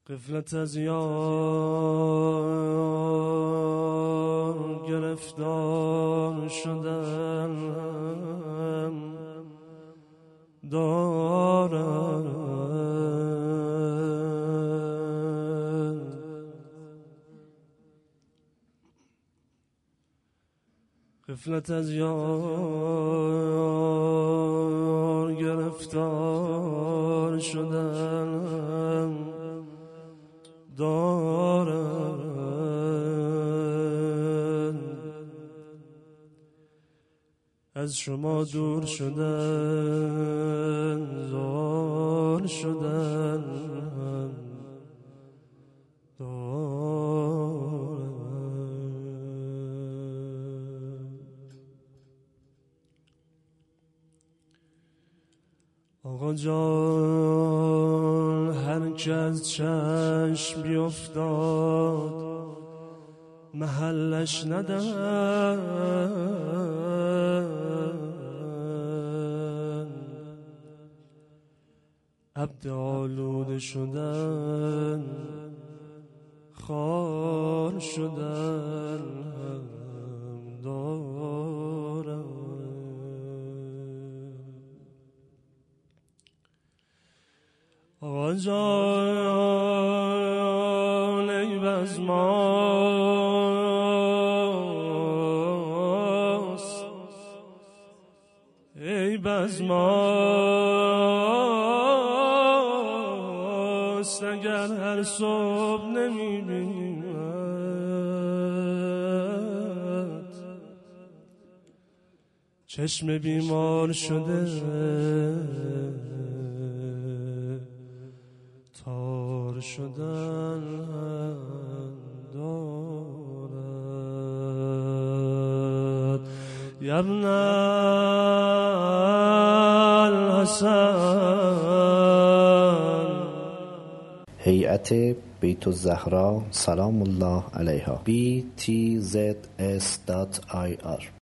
غفلت از یار گرفتار شدن دارد، غفلت از یار گرفتار شدن دارد، از شما دور شدن زار شدن دارد. آقا جان هر که از چشم بیفتاد محلش ندن، عبد آلوده شدن خار شدن دارد. آقا جان ای بزماست، ای بزماست، اگر هر صبح نمیبیند چشم بیمار شده تار شدن دارد. ابن الحسن. هیئت بیت الزهرا سلام الله علیها. btz.ir